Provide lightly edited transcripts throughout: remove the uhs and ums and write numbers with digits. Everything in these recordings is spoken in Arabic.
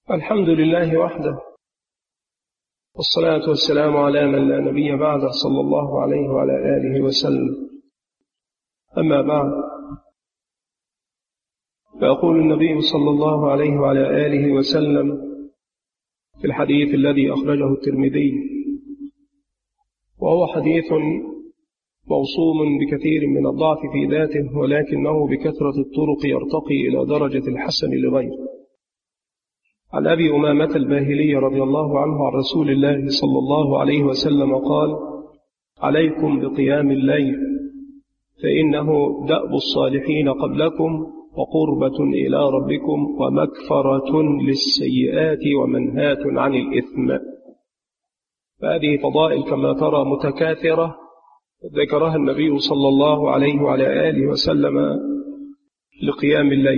الحمد لله وحده، والصلاة والسلام على من لا نبي بعده صلى الله عليه وعلى آله وسلم. أما بعد، فيقول النبي صلى الله عليه وعلى آله وسلم في الحديث الذي أخرجه الترمذي، وهو حديث موصوم بكثير من الضعف في ذاته، ولكنه بكثرة الطرق يرتقي إلى درجة الحسن لغيره. عن أبي أمامة الباهلي رضي الله عنه عن رسول الله صلى الله عليه وسلم قال: عليكم بقيام الليل، فإنه دأب الصالحين قبلكم، وقربة إلى ربكم، ومكفرة للسيئات، ومنهاة عن الإثم. فهذه فضائل كما ترى متكاثرة ذكرها النبي صلى الله عليه وعلى آله وسلم لقيام الليل.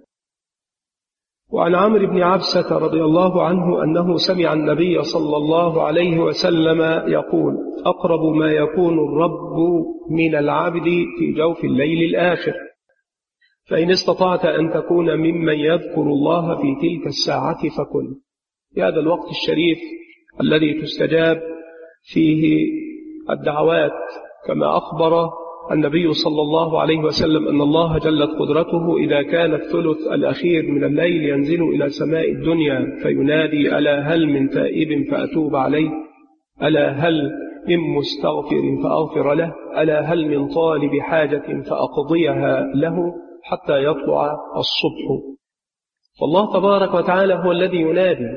وعن عمرو بن عبسة رضي الله عنه أنه سمع النبي صلى الله عليه وسلم يقول: أقرب ما يكون الرب من العبد في جوف الليل الآخر، فإن استطعت أن تكون ممن يذكر الله في تلك الساعة فكن. في هذا الوقت الشريف الذي تستجاب فيه الدعوات، كما أخبر النبي صلى الله عليه وسلم أن الله جلت قدرته إذا كان الثلث الأخير من الليل ينزل إلى سماء الدنيا فينادي: ألا هل من تائب فأتوب عليه، ألا هل من مستغفر فأغفر له، ألا هل من طالب حاجة فأقضيها له، حتى يطلع الصبح. فالله تبارك وتعالى هو الذي ينادي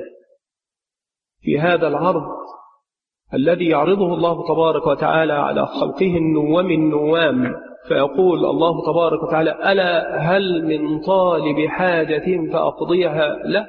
في هذا العرض الذي يعرضه الله تبارك وتعالى على خلقه النوام، فيقول الله تبارك وتعالى: ألا هل من طالب حاجة فأقضيها له.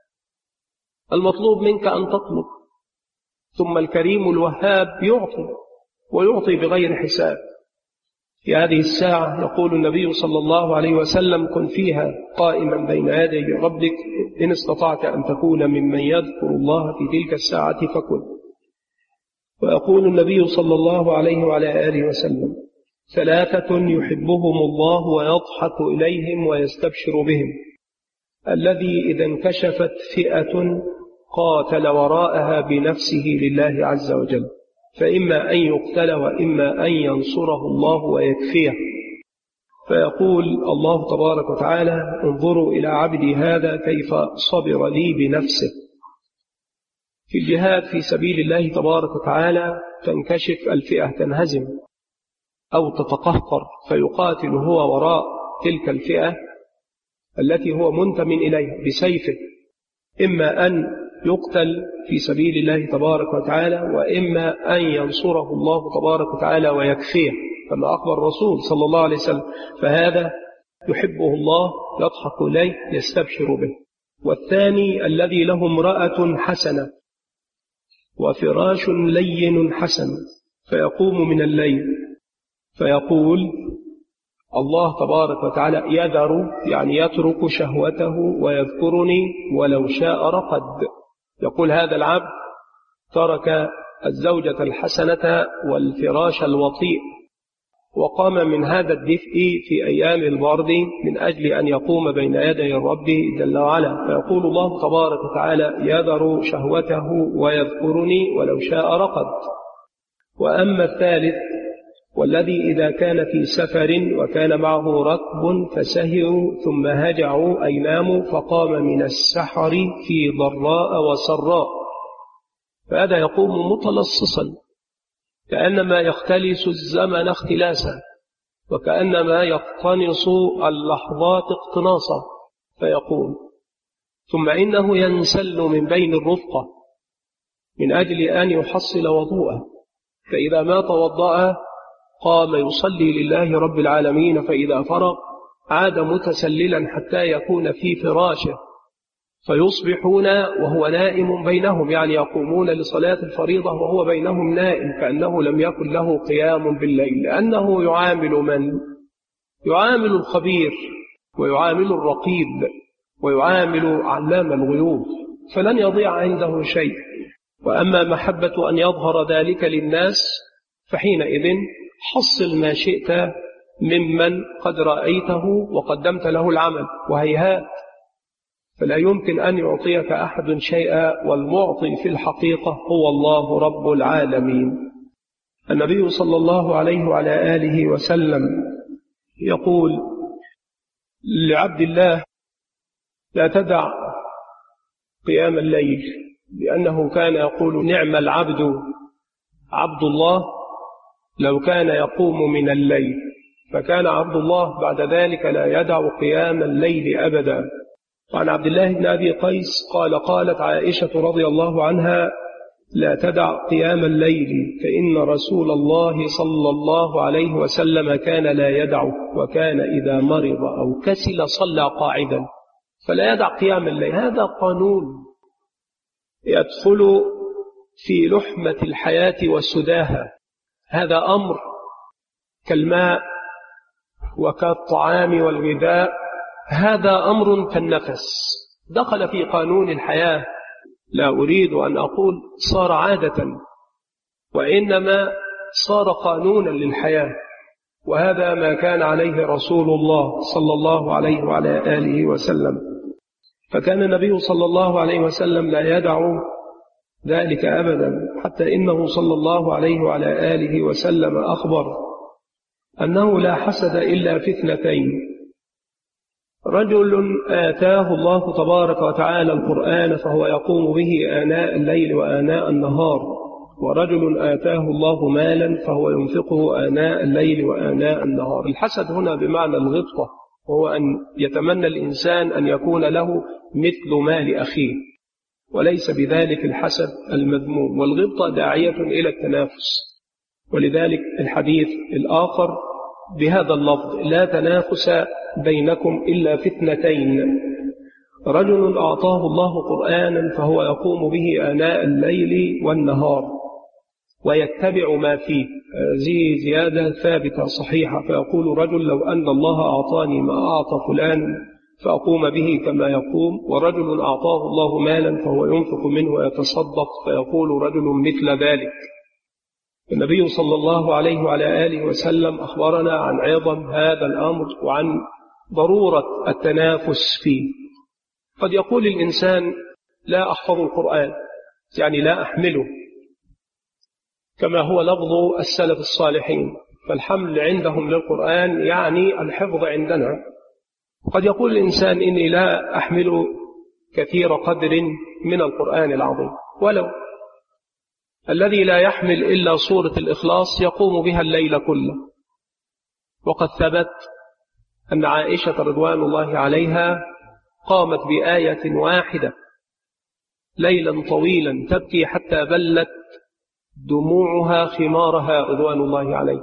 المطلوب منك أن تطلب، ثم الكريم الوهاب يعطي، ويعطي بغير حساب. في هذه الساعة يقول النبي صلى الله عليه وسلم: كن فيها قائما بين يدي ربك، إن استطعت أن تكون ممن يذكر الله في تلك الساعة فكن. ويقول النبي صلى الله عليه وعلى آله وسلم: ثلاثة يحبهم الله ويضحك إليهم ويستبشر بهم: الذي إذا انكشفت فئة قاتل وراءها بنفسه لله عز وجل، فإما أن يقتل وإما أن ينصره الله ويكفيه. فيقول الله تبارك وتعالى: انظروا إلى عبدي هذا كيف صبر لي بنفسه. في الجهاد في سبيل الله تبارك وتعالى تنكشف الفئة، تنهزم أو تتقهقر، فيقاتل هو وراء تلك الفئة التي هو منتم إليها بسيفه، إما أن يقتل في سبيل الله تبارك وتعالى، وإما أن ينصره الله تبارك وتعالى ويكفيه، كما أخبر الرسول صلى الله عليه وسلم. فهذا يحبه الله، يضحك إليه، يستبشر به. والثاني الذي له امرأة حسنة وفراش لين حسن، فيقوم من الليل فيقول الله تبارك وتعالى: يذر، يعني يترك شهوته ويذكرني ولو شاء رقد. يقول هذا العبد ترك الزوجة الحسنة والفراش الوطيء، وقام من هذا الدفء في أيام البرد من أجل أن يقوم بين يدي الرب جل وعلا. فيقول الله تبارك وتعالى: يذر شهوته ويذكرني ولو شاء رقد. وأما الثالث والذي إذا كان في سفر وكان معه ركب فسهروا ثم هجعوا أي ناموا، فقام من السحر في ضراء وسراء، فهذا يقوم متلصصا كأنما يختلس الزمن اختلاسا، وكأنما يقتنص اللحظات اقتناصا، فيقول. ثم إنه ينسل من بين الرفقة من أجل أن يحصل وضوءه، فإذا ما توضأ قام يصلي لله رب العالمين، فإذا فرغ عاد متسللا حتى يكون في فراشه، فيصبحون وهو نائم بينهم، يعني يقومون لصلاة الفريضة وهو بينهم نائم، كأنه لم يكن له قيام بالليل، لأنه يعامل من؟ يعامل الخبير، ويعامل الرقيب، ويعامل علام الغيوب، فلن يضيع عنده شيء. وأما محبة أن يظهر ذلك للناس، فحينئذ حصل ما شئت ممن قد رأيته وقدمت له العمل، وهيهات فلا يمكن أن يعطيك أحد شيئا، والمعطي في الحقيقة هو الله رب العالمين. النبي صلى الله عليه وعلى آله وسلم يقول لعبد الله: لا تدع قيام الليل، لأنه كان يقول: نعم العبد عبد الله لو كان يقوم من الليل. فكان عبد الله بعد ذلك لا يدع قيام الليل أبدا. وعن عبد الله بن أبي قيس قال: قالت عائشة رضي الله عنها: لا تدع قيام الليل، فإن رسول الله صلى الله عليه وسلم كان لا يدعه، وكان إذا مرض أو كسل صلى قاعدا. فلا يدع قيام الليل، هذا قانون يدخل في لحمة الحياة والسداهة. هذا أمر كالماء وكالطعام والغذاء، هذا أمر كالنفس، دخل في قانون الحياة. لا أريد أن أقول صار عادة، وإنما صار قانونا للحياة، وهذا ما كان عليه رسول الله صلى الله عليه وعلى آله وسلم. فكان النبي صلى الله عليه وسلم لا يدع ذلك أبدا، حتى إنه صلى الله عليه وعلى آله وسلم أخبر أنه لا حسد إلا في اثنتين: رجل آتاه الله تبارك وتعالى القرآن فهو يقوم به آناء الليل وآناء النهار، ورجل آتاه الله مالا فهو ينفقه آناء الليل وآناء النهار. الحسد هنا بمعنى الغبطة، وهو أن يتمنى الإنسان أن يكون له مثل مال أخيه، وليس بذلك الحسد المذموم. والغبطة داعية إلى التنافس، ولذلك الحديث الآخر بهذا اللفظ: لا تنافس بينكم إلا في اثنتين: رجل أعطاه الله قرآنا فهو يقوم به آناء الليل والنهار ويتبع ما فيه. هذه زيادة ثابتة صحيحة. فيقول رجل: لو أن الله أعطاني ما أعطى فلان فأقوم به كما يقوم. ورجل أعطاه الله مالا فهو ينفق منه ويتصدق، فيقول رجل مثل ذلك. النبي صلى الله عليه وعلى آله وسلم أخبرنا عن عظم هذا الأمر وعن ضرورة التنافس فيه. قد يقول الإنسان: لا أحفظ القرآن، يعني لا أحمله، كما هو لفظ السلف الصالحين، فالحمل عندهم للقرآن يعني الحفظ عندنا. قد يقول الإنسان: إني لا أحمل كثير قدر من القرآن العظيم، ولو الذي لا يحمل إلا سورة الإخلاص يقوم بها الليل كله. وقد ثبت أن عائشة رضوان الله عليها قامت بآية واحدة ليلا طويلا تبكي حتى بلت دموعها خمارها رضوان الله عليه.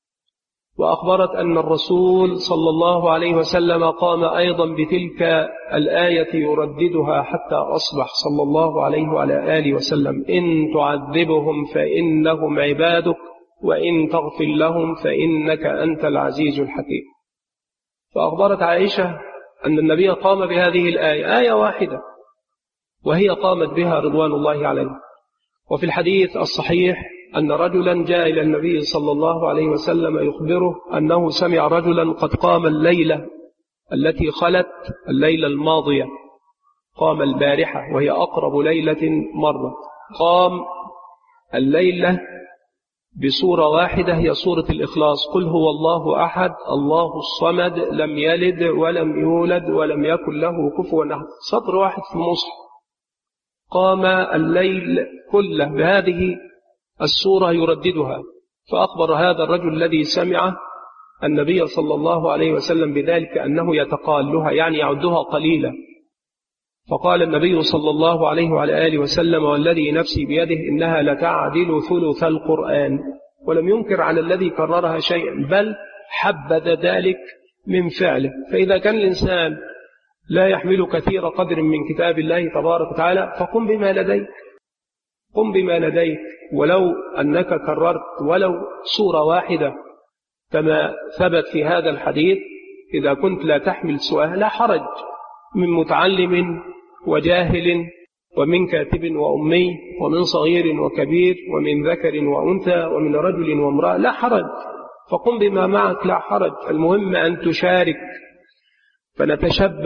وأخبرت أن الرسول صلى الله عليه وسلم قام أيضا بتلك الآية يرددها حتى أصبح صلى الله عليه وعلى آله وسلم: إن تعذبهم فإنهم عبادك وإن تغفر لهم فإنك أنت العزيز الحكيم. فأخبرت عائشة أن النبي قام بهذه الآية، آية واحدة، وهي قامت بها رضوان الله عليه. وفي الحديث الصحيح أن رجلا جاء إلى النبي صلى الله عليه وسلم يخبره أنه سمع رجلا قد قام الليلة التي خلت، الليلة الماضية، قام البارحة وهي أقرب ليلة مرت، قام الليلة بسورة واحدة هي سورة الإخلاص: قل هو الله أحد الله الصمد لم يلد ولم يولد ولم يكن له كفوا أحد، سطر واحد في المصحف. قام الليل كله بهذه السورة يرددها. فأخبر هذا الرجل الذي سمع النبي صلى الله عليه وسلم بذلك أنه يتقالها، يعني يعدها قليلا. فقال النبي صلى الله عليه وعلى آله وسلم: والذي نفسي بيده إنها لتعدل ثلث القرآن. ولم ينكر على الذي كررها شيئا، بل حبذ ذلك من فعله. فإذا كان الإنسان لا يحمل كثير قدر من كتاب الله تبارك وتعالى فقم بما لديك، قم بما لديك، ولو أنك كررت ولو سورة واحدة كما ثبت في هذا الحديث. إذا كنت لا تحمل سواها لا حرج، من متعلم وجاهل ومن كاتب وأمي ومن صغير وكبير ومن ذكر وأنثى ومن رجل وامرأة، لا حرج، فقم بما معك لا حرج. المهم أن تشارك، فنتشبه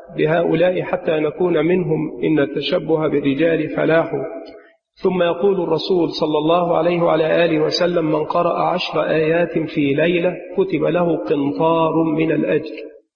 بهؤلاء حتى نكون منهم إن التشبه بالرجال فلاح. ثم يقول الرسول صلى الله عليه وعلى آله وسلم: من قرأ 10 آيات في ليلة كتب له قنطار من الأجر،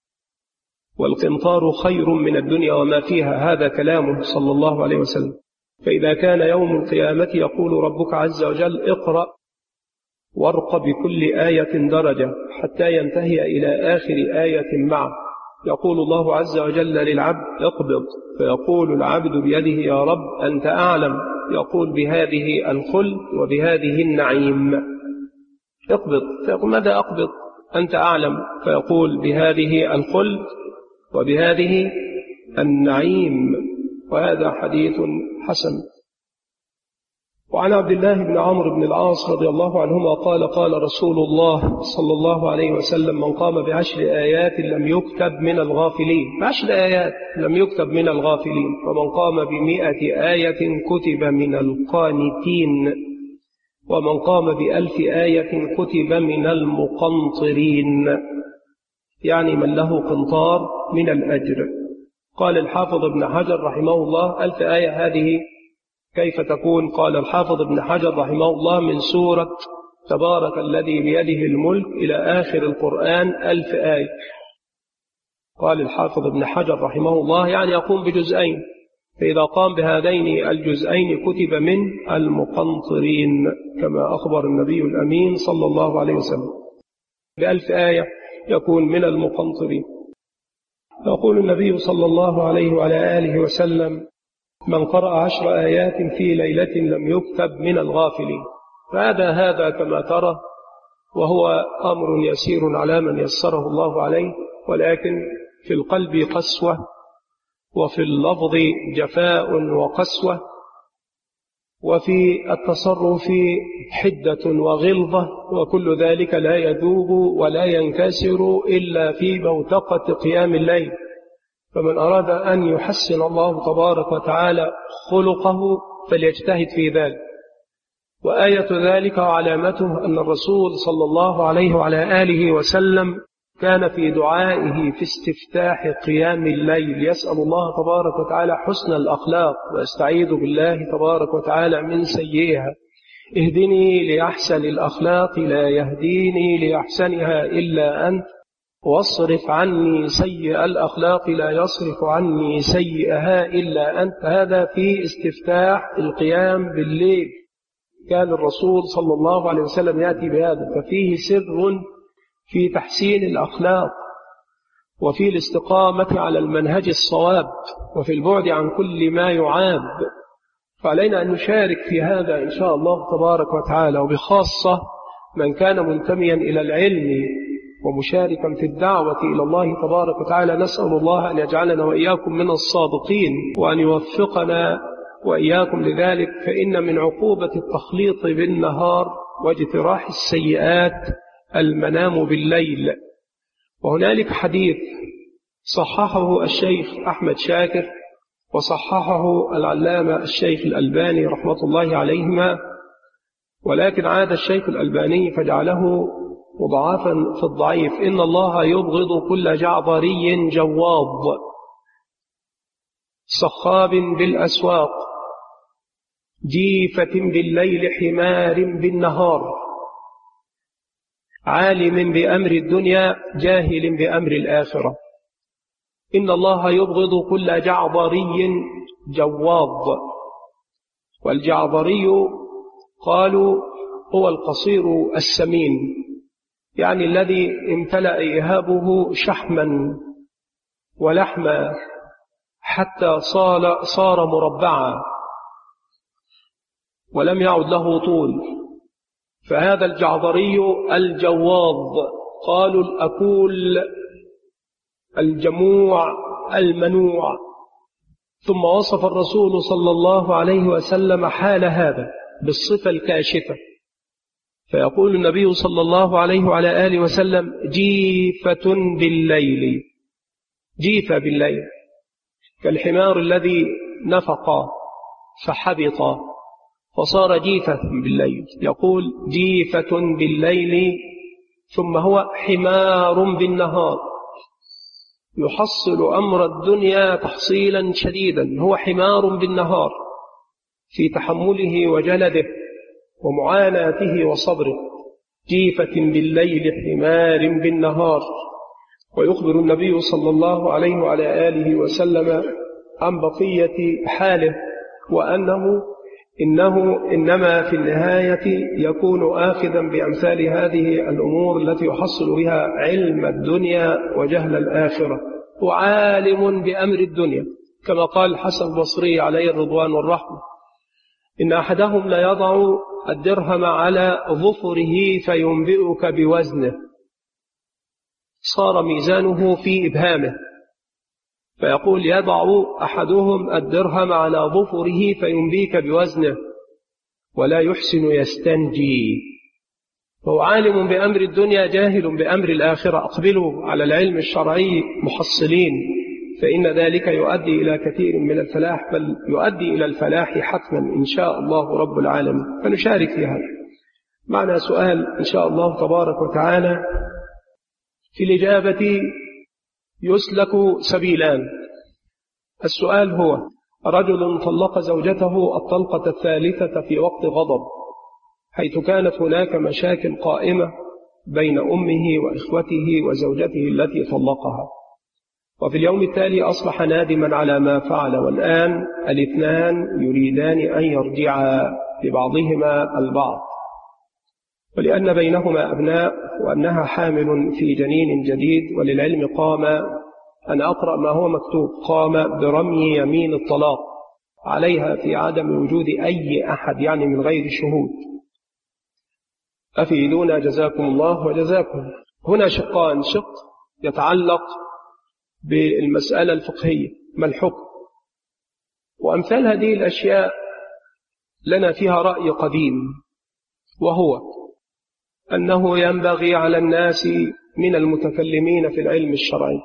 والقنطار خير من الدنيا وما فيها. هذا كلامه صلى الله عليه وسلم. فإذا كان يوم القيامة يقول ربك عز وجل: اقرأ وارق بكل آية درجة حتى ينتهي إلى آخر آية معه. يقول الله عز وجل للعبد: اقبض، فيقول العبد بيده: يا رب أنت أعلم. يقول: بهذه الخلد وبهذه النعيم. اقبض، فيقول: ماذا أقبض؟ أنت أعلم. فيقول: بهذه الخلد وبهذه النعيم. وهذا حديث حسن. وعن عبد الله بن عمرو بن العاص رضي الله عنهما قال: قال رسول الله صلى الله عليه وسلم: من قام ب10 آيات لم يكتب من الغافلين. 10 آيات لم يكتب من الغافلين. ومن قام ب100 آية كتب من القانتين. ومن قام ب1000 آية كتب من المقنطرين، يعني من له قنطار من الأجر. قال الحافظ ابن حجر رحمه الله: 1000 آية هذه كيف تكون؟ قال الحافظ ابن حجر رحمه الله: من سورة تبارك الذي بيده الملك إلى آخر القرآن 1000 آية. قال الحافظ ابن حجر رحمه الله: يعني يقوم بجزئين، فإذا قام بهذين الجزئين كتب من المقنطرين، كما أخبر النبي الأمين صلى الله عليه وسلم. ب1000 آية يكون من المقنطرين. يقول النبي صلى الله عليه وعلى آله وسلم: من قرأ 10 آيات في ليلة لم يكتب من الغافلين. هذا كما ترى، وهو أمر يسير على من يسره الله عليه، ولكن في القلب قسوة، وفي اللفظ جفاء وقسوة، وفي التصرف حدة وغلظة، وكل ذلك لا يذوب ولا ينكسر إلا في بوتقة قيام الليل. فمن أراد أن يحسن الله تبارك وتعالى خلقه فليجتهد في ذلك. وآية ذلك وعلامته أن الرسول صلى الله عليه وعلى آله وسلم كان في دعائه في استفتاح قيام الليل يسأل الله تبارك وتعالى حسن الأخلاق، ويستعيذ بالله تبارك وتعالى من سيئها. اهدني لأحسن الأخلاق لا يهديني لأحسنها إلا أنت، واصرف عني سيء الأخلاق لا يصرف عني سيئها إلا أنت. هذا في استفتاح القيام بالليل. كان الرسول صلى الله عليه وسلم يأتي بهذا، ففيه سر في تحسين الأخلاق، وفي الاستقامة على المنهج الصواب، وفي البعد عن كل ما يعاب. فعلينا أن نشارك في هذا إن شاء الله تبارك وتعالى، وبخاصة من كان منتميا إلى العلم ومشاركا في الدعوة إلى الله تبارك وتعالى. نسأل الله أن يجعلنا وإياكم من الصادقين، وأن يوفقنا وإياكم لذلك. فإن من عقوبة التخليط بالنهار واجتراح السيئات المنام بالليل. وهنالك حديث صححه الشيخ أحمد شاكر، وصححه العلامة الشيخ الألباني رحمة الله عليهما، ولكن عاد الشيخ الألباني فجعله مضاعفا في الضعيف: إن الله يبغض كل جعبري جواض صخاب بالأسواق جيفة بالليل حمار بالنهار عالم بأمر الدنيا جاهل بأمر الآخرة. إن الله يبغض كل جعبري جواض. والجعبري قالوا هو القصير السمين، يعني الذي امتلأ إيهابه شحما ولحما حتى صار مربعا ولم يعد له طول. فهذا الجعبري الجواض. قالوا الأكول الجموع المنوع. ثم وصف الرسول صلى الله عليه وسلم حال هذا بالصفة الكاشفة، فيقول النبي صلى الله عليه وعلى آله وسلم: جيفة بالليل. جيفة بالليل كالحمار الذي نفق فحبط فصار جيفة بالليل. يقول جيفة بالليل، ثم هو حمار بالنهار. يحصل أمر الدنيا تحصيلا شديدا، هو حمار بالنهار في تحمله وجلده ومعاناته وصبره، جيفة بالليل حمار بالنهار. ويخبر النبي صلى الله عليه وعلى آله وسلم عن بقية حاله، وأنه إنما في النهاية يكون آخذا بأمثال هذه الأمور التي يحصل بها علم الدنيا وجهل الآخرة، وعالم بأمر الدنيا، كما قال الحسن البصري عليه الرضوان والرحمة: إن أحدهم لا يضع الدرهم على ظفره فينبئك بوزنه، صار ميزانه في إبهامه، فيقول يضع أحدهم الدرهم على ظفره فينبيك بوزنه ولا يحسن يستنجي. فهو عالم بأمر الدنيا جاهل بأمر الآخرة. أقبلوا على العلم الشرعي محصلين، فإن ذلك يؤدي إلى كثير من الفلاح، بل يؤدي إلى الفلاح حتما إن شاء الله رب العالمين. فنشارك في هذا. معنا سؤال إن شاء الله تبارك وتعالى. في الإجابة يسلك سبيلان. السؤال هو: رجل طلق زوجته الطلقة الثالثة في وقت غضب، حيث كانت هناك مشاكل قائمة بين أمه وإخوته وزوجته التي طلقها، وفي اليوم التالي أصبح نادما على ما فعل، والآن الاثنان يريدان أن يرجعا لبعضهما البعض، ولأن بينهما أبناء وأنها حامل في جنين جديد. وللعلم قام، أنا أقرأ ما هو مكتوب، قام برمي يمين الطلاق عليها في عدم وجود أي أحد، يعني من غير شهود. أفيدونا جزاكم الله وجزاكم. هنا شقان: شق يتعلق بالمسألة الفقهية، ما الحكم؟ وأمثال هذه الأشياء لنا فيها رأي قديم، وهو أنه ينبغي على الناس من المتكلمين في العلم الشرعي،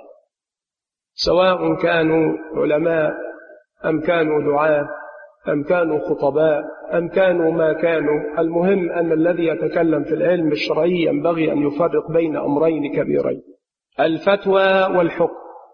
سواء كانوا علماء أم كانوا دعاة أم كانوا خطباء أم كانوا ما كانوا، المهم أن الذي يتكلم في العلم الشرعي ينبغي أن يفرق بين أمرين كبيرين: الفتوى والحكم.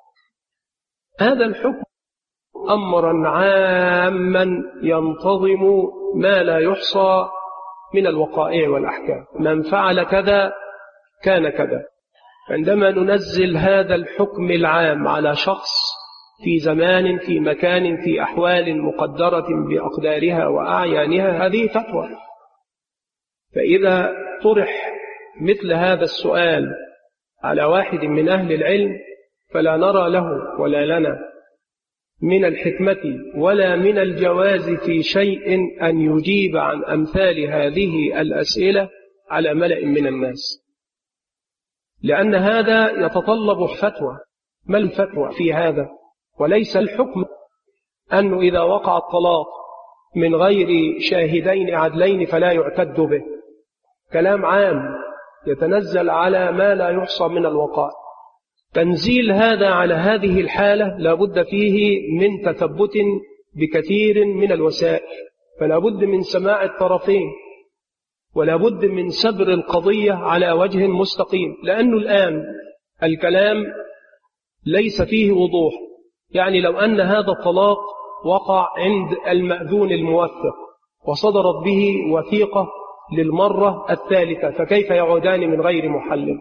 هذا الحكم أمرا عاما ينتظم ما لا يحصى من الوقائع والأحكام، من فعل كذا كان كذا. عندما ننزل هذا الحكم العام على شخص في زمان في مكان في أحوال مقدرة بأقدارها وأعيانها، هذه فتوى. فإذا طرح مثل هذا السؤال على واحد من أهل العلم، فلا نرى له ولا لنا من الحكمة ولا من الجواز في شيء أن يجيب عن أمثال هذه الأسئلة على ملأ من الناس، لأن هذا يتطلب فتوى. ما الفتوى في هذا؟ وليس الحكم أنه إذا وقع الطلاق من غير شاهدين عدلين فلا يعتد به، كلام عام يتنزل على ما لا يحصى من الوقائع. تنزيل هذا على هذه الحالة لا بد فيه من تثبت بكثير من الوسائل، فلا بد من سماع الطرفين، ولا بد من سبر القضية على وجه مستقيم، لأنه الآن الكلام ليس فيه وضوح. يعني لو أن هذا الطلاق وقع عند المأذون الموثق وصدرت به وثيقة للمرة الثالثة، فكيف يعودان من غير محلل؟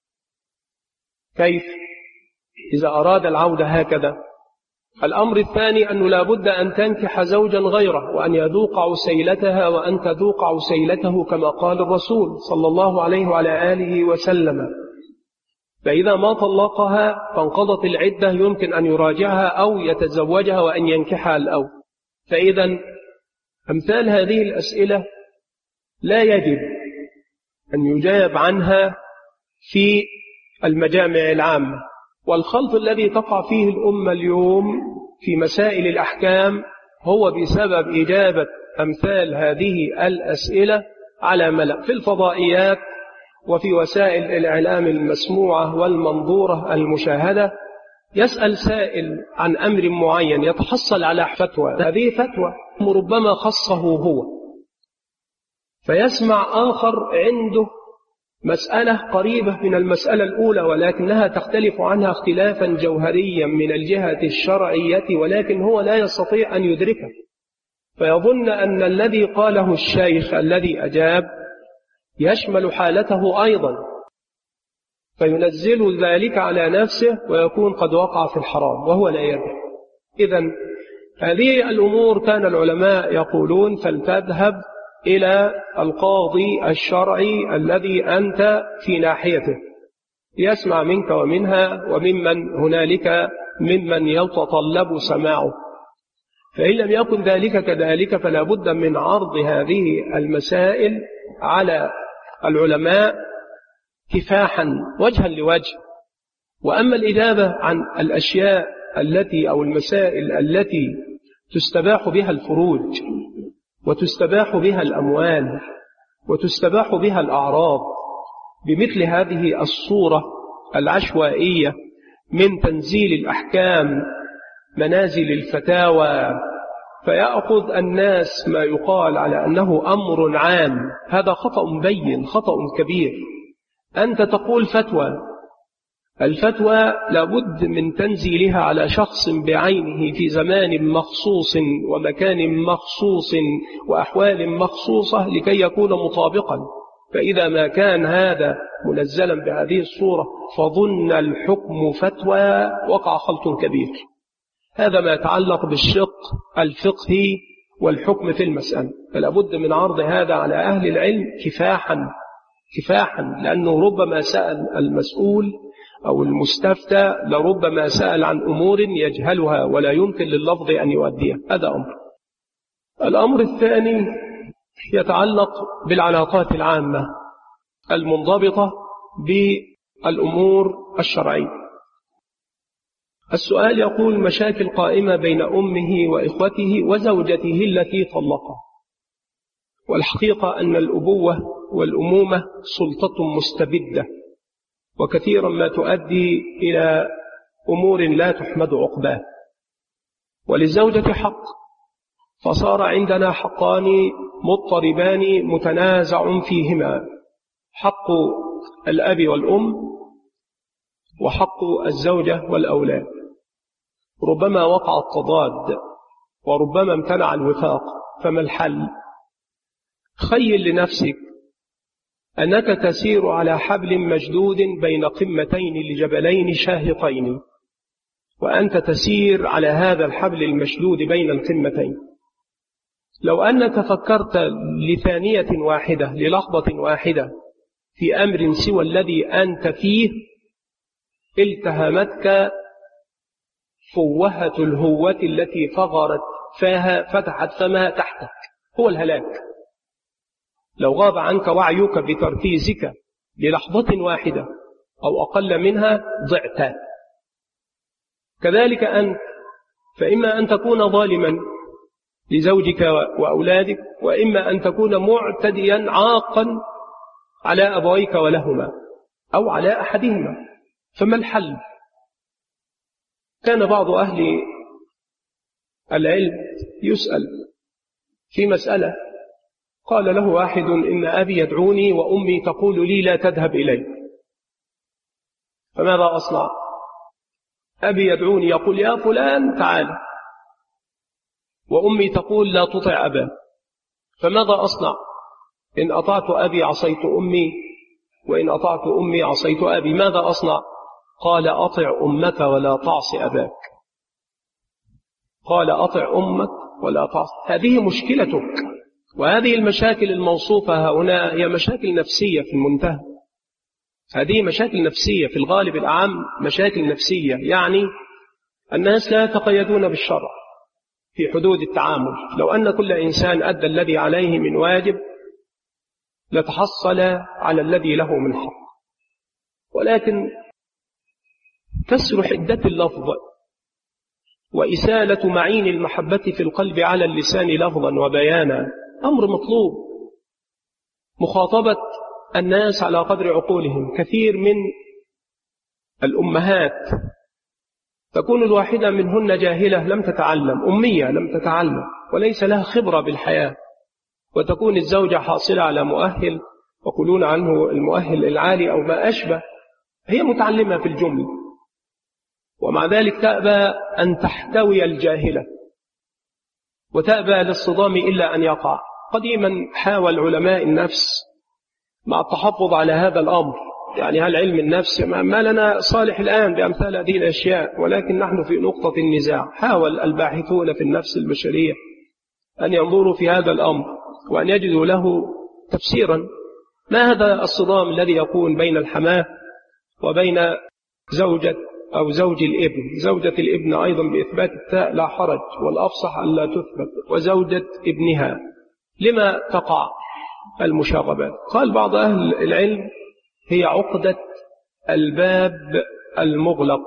كيف إذا أراد العودة هكذا؟ الأمر الثاني أنه لا بد أن تنكح زوجا غيره، وأن يذوق عسيلتها وأن تذوق عسيلته، كما قال الرسول صلى الله عليه وعلى آله وسلم. فإذا ما طلقها فانقضت العدة، يمكن أن يراجعها أو يتزوجها وأن ينكحها الأول. فإذا أمثال هذه الأسئلة لا يجب أن يجاب عنها في المجامع العامة. والخلط الذي تقع فيه الأمة اليوم في مسائل الأحكام هو بسبب إجابة أمثال هذه الأسئلة على ملأ في الفضائيات وفي وسائل الإعلام المسموعة والمنظورة المشاهدة. يسأل سائل عن أمر معين يتحصل على فتوى، هذه فتوى ربما خصه هو، فيسمع آخر عنده مسألة قريبة من المسألة الأولى، ولكنها تختلف عنها اختلافا جوهريا من الجهة الشرعية، ولكن هو لا يستطيع أن يدركه، فيظن أن الذي قاله الشيخ الذي أجاب يشمل حالته أيضا، فينزل ذلك على نفسه ويكون قد وقع في الحرام وهو لا يدري. إذن هذه الأمور كان العلماء يقولون فلتذهب إلى القاضي الشرعي الذي أنت في ناحيته يسمع منك ومنها وممن هنالك ممن يتطلب سماعه. فإن لم يكن ذلك كذلك فلا بد من عرض هذه المسائل على العلماء كفاحا وجها لوجه. وأما الإجابة عن الأشياء التي أو المسائل التي تستباح بها الفروج وتستباح بها الأموال وتستباح بها الأعراض بمثل هذه الصورة العشوائية من تنزيل الأحكام منازل الفتاوى، فيأخذ الناس ما يقال على أنه أمر عام، هذا خطأ بين، خطأ كبير. أنت تقول فتوى، الفتوى لابد من تنزيلها على شخص بعينه في زمان مخصوص ومكان مخصوص وأحوال مخصوصة لكي يكون مطابقا. فإذا ما كان هذا منزلا بهذه الصورة فظن الحكم فتوى وقع خلط كبير. هذا ما يتعلق بالشق الفقهي والحكم في المسألة، فلا بد من عرض هذا على أهل العلم كفاحا، لأنه ربما سأل المسؤول أو المستفتى لربما سأل عن أمور يجهلها ولا يمكن لللفظ أن يؤديها. هذا أمر. الأمر الثاني يتعلق بالعلاقات العامة المنضبطة بالأمور الشرعية. السؤال يقول: مشاكل قائمة بين أمه وإخوته وزوجته التي طلقها، والحقيقة أن الأبوة والأمومة سلطة مستبدة، وكثيرا ما تؤدي إلى أمور لا تحمد عقباه. وللزوجة حق، فصار عندنا حقان مضطربان متنازع فيهما: حق الأب والأم وحق الزوجة والأولاد. ربما وقع التضاد وربما امتنع الوفاق، فما الحل؟ خيل لنفسك أنك تسير على حبل مشدود بين قمتين لجبلين شاهقين، وأنت تسير على هذا الحبل المشدود بين القمتين. لو أنك فكرت لثانية واحدة، للحظة واحدة، في أمر سوى الذي أنت فيه، التهمتك فوهة الهوة التي فغرت فاها فتحت فمها تحتك، هو الهلاك. لو غاب عنك وعيك بتركيزك للحظة واحدة أو أقل منها ضعت. كذلك أنت، فإما أن تكون ظالما لزوجك وأولادك، وإما أن تكون معتديا عاقا على أبويك ولهما أو على أحدهما. فما الحل؟ كان بعض أهل العلم يسأل في مسألة، قال له واحد: إن أبي يدعوني وأمي تقول لي لا تذهب إليه، فماذا أصنع؟ أبي يدعوني يقول يا فلان تعال، وأمي تقول لا تطع أبا، فماذا أصنع؟ إن أطعت أبي عصيت أمي، وإن أطعت أمي عصيت أبي، ماذا أصنع؟ قال أطع أمك ولا تعص أباك. قال أطع أمك ولا تعص. هذه مشكلتك. وهذه المشاكل الموصوفة هنا هي مشاكل نفسية في المنتهى. هذه مشاكل نفسية في الغالب العام، مشاكل نفسية، يعني الناس لا يتقيدون بالشرع في حدود التعامل. لو أن كل إنسان أدى الذي عليه من واجب لتحصل على الذي له من حق، ولكن كسر حدة اللفظ وإسالة معين المحبة في القلب على اللسان لفظا وبيانا أمر مطلوب. مخاطبة الناس على قدر عقولهم. كثير من الأمهات تكون الواحدة منهن جاهلة لم تتعلم، أمية لم تتعلم وليس لها خبرة بالحياة، وتكون الزوجة حاصلة على مؤهل يقولون عنه المؤهل العالي أو ما أشبه، هي متعلمة في الجملة، ومع ذلك تأبى أن تحتوي الجاهلة وتأبى للصدام إلا أن يقع. قديما حاول علماء النفس مع التحفظ على هذا الأمر، يعني هل علم النفس ما لنا صالح الآن بأمثال هذه الأشياء، ولكن نحن في نقطة النزاع. حاول الباحثون في النفس البشرية أن ينظروا في هذا الأمر وأن يجدوا له تفسيرا. ما هذا الصدام الذي يكون بين الحماة وبين زوجة أو زوج الابن؟ زوجة الابن أيضا بإثبات التاء لا حرج، والأفصح ألا تثبت، وزوجة ابنها، لما تقع المشاغبات؟ قال بعض أهل العلم هي عقدة الباب المغلق،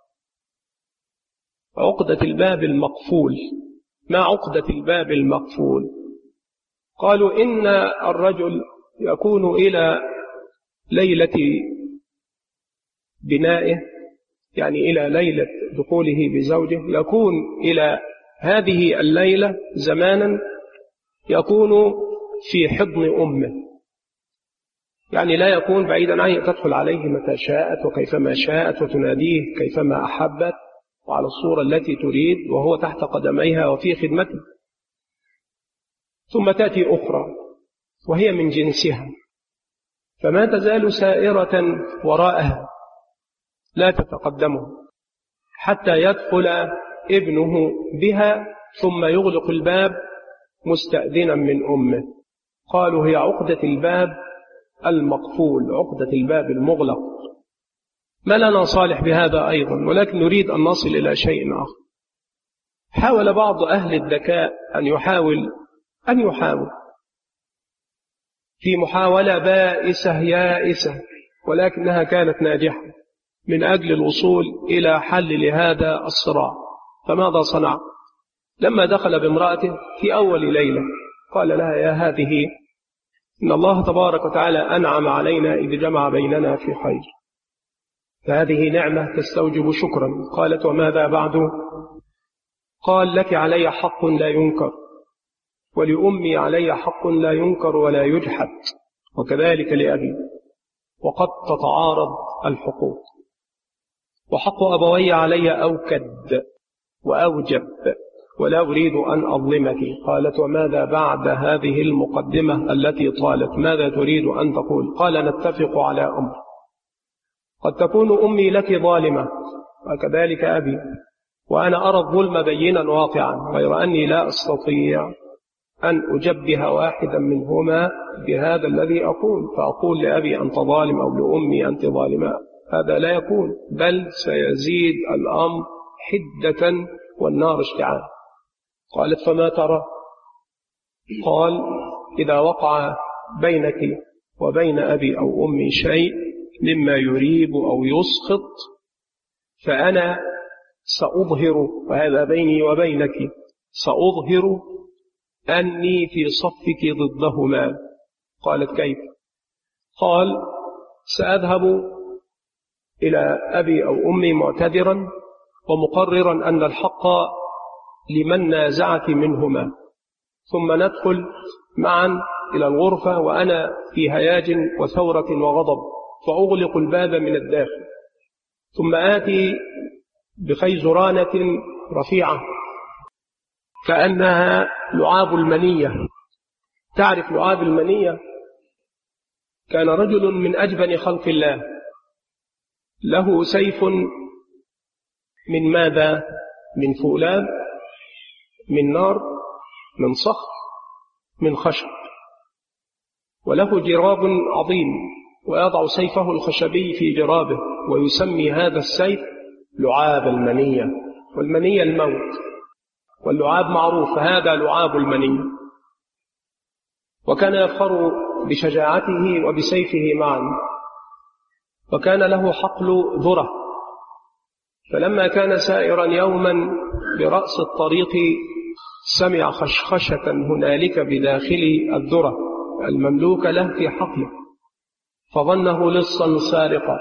عقدة الباب المقفول. ما عقدة الباب المقفول؟ قالوا إن الرجل يكون إلى ليلة بنائه، يعني إلى ليلة دخوله بزوجه، يكون إلى هذه الليلة زمانا يكون في حضن أمه، يعني لا يكون بعيدا عنه، تدخل عليه متى شاءت وكيفما شاءت وتناديه كيفما أحبت وعلى الصورة التي تريد وهو تحت قدميها وفي خدمته. ثم تأتي أخرى وهي من جنسها، فما تزال سائرة وراءها لا تتقدمه حتى يدخل ابنه بها ثم يغلق الباب مستأذنا من أمه. قالوا هي عقدة الباب المقفول، عقدة الباب المغلق. ما لنا صالح بهذا أيضا، ولكن نريد أن نصل إلى شيء آخر. حاول بعض أهل الذكاء أن يحاول في محاولة بائسة يائسة، ولكنها كانت ناجحة من أجل الوصول إلى حل لهذا الصراع. فماذا صنع؟ لما دخل بامرأته في أول ليلة قال لها يا هذه، إن الله تبارك وتعالى أنعم علينا إذ جمع بيننا في خير، فهذه نعمة تستوجب شكرا. قالت وماذا بعد؟ قال لك علي حق لا ينكر، ولأمي علي حق لا ينكر ولا يجحد، وكذلك لأبي، وقد تتعارض الحقوق، وحق أبوي علي أوكد وأوجب، ولا أريد أن أظلمك. قالت وماذا بعد هذه المقدمة التي طالت؟ ماذا تريد أن تقول؟ قال نتفق على أمر، قد تكون أمي لك ظالمة وكذلك أبي، وأنا أرى الظلم بينا واقعا، غير أني لا أستطيع أن أجبه واحدا منهما بهذا الذي أقول، فأقول لأبي أنت ظالم أو لأمي أنت ظالمة، هذا لا يكون، بل سيزيد الأمر حدة والنار اشتعال. قالت فما ترى؟ قال إذا وقع بينك وبين أبي أو أمي شيء مما يريب أو يسخط فأنا سأظهر، وهذا بيني وبينك، سأظهر أني في صفك ضدهما. قالت كيف؟ قال سأذهب إلى أبي أو أمي معتذرا ومقررا أن الحق لمن نازعك منهما، ثم ندخل معا إلى الغرفة وأنا في هياج وثورة وغضب، فأغلق الباب من الداخل، ثم آتي بخيزرانة رفيعة كأنها لعاب المنية. تعرف لعاب المنية؟ كان رجل من أجبن خلق الله له سيف من ماذا؟ من فولاذ، من نار، من صخر، من خشب، وله جراب عظيم، ويضع سيفه الخشبي في جرابه ويسمي هذا السيف لعاب المنية، والمنية الموت، واللعاب معروف، فهذا لعاب المنية. وكان يفخر بشجاعته وبسيفه معا، وكان له حقل ذرة، فلما كان سائرا يوما برأس الطريق سمع خشخشة هنالك بداخل الذرة المملوك له في حقله، فظنه لصا سارقا،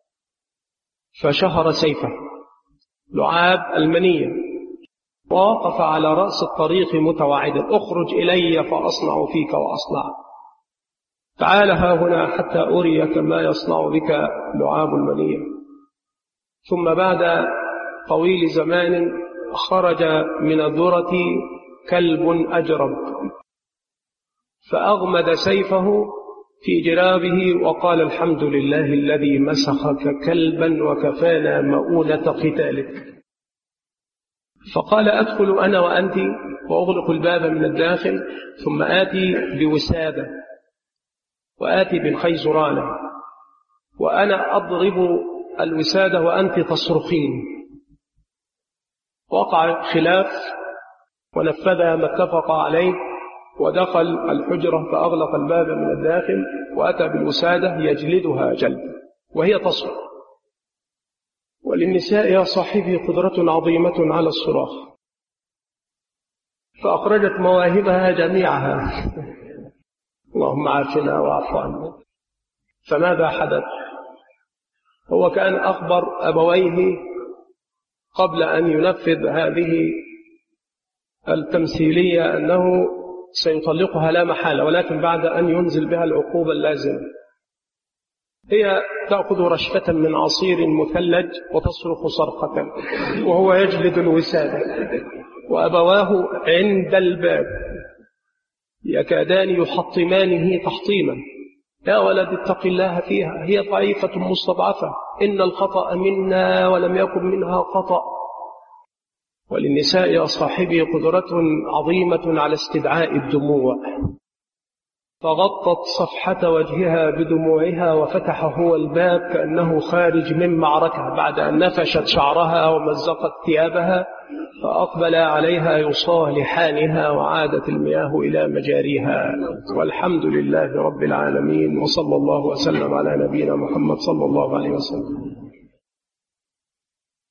فشهر سيفه لعاب المنية، ووقف على رأس الطريق متوعدا اخرج إلي فأصنع فيك وأصنع. تعال ها هنا حتى أريك ما يصنع بك لعاب المنية. ثم بعد طويل زمان خرج من الذرة كلب أجرب، فأغمد سيفه في جرابه وقال: الحمد لله الذي مسخك كلبا وكفانا مؤونة قتالك. فقال: أدخل أنا وأنت وأغلق الباب من الداخل، ثم آتي بوسادة وآتي بالخيزرانة، وأنا أضرب الوسادة وأنت تصرخين. وقع خلاف ونفذ ما اتفق عليه، ودخل الحجرة فأغلق الباب من الداخل وأتى بالوسادة يجلدها جلد وهي تصرخ. وللنساء يا صاحبي قدرة عظيمة على الصراخ، فأخرجت مواهبها جميعها. اللهم عافنا واعف عنا. فماذا حدث؟ هو كان أخبر أبويه قبل أن ينفذ هذه التمثيلية أنه سيطلقها لا محالة، ولكن بعد أن ينزل بها العقوبة اللازمة. هي تأخذ رشفة من عصير مثلج وتصرخ صرخة وهو يجلد الوسادة، وأبواه عند الباب يكادان يحطمانه تحطيما: يا ولد اتق الله فيها، هي ضعيفة مستضعفة، إن الخطأ منا ولم يكن منها خطأ. وللنساء يا صاحبي قدرة عظيمة على استدعاء الدموع، فغطت صفحة وجهها بدموعها وفتح هو الباب كأنه خارج من معركة، بعد أن نفشت شعرها ومزقت ثيابها، فأقبل عليها يصالحانها وعادت المياه إلى مجاريها. والحمد لله رب العالمين، وصلى الله وسلم على نبينا محمد صلى الله عليه وسلم.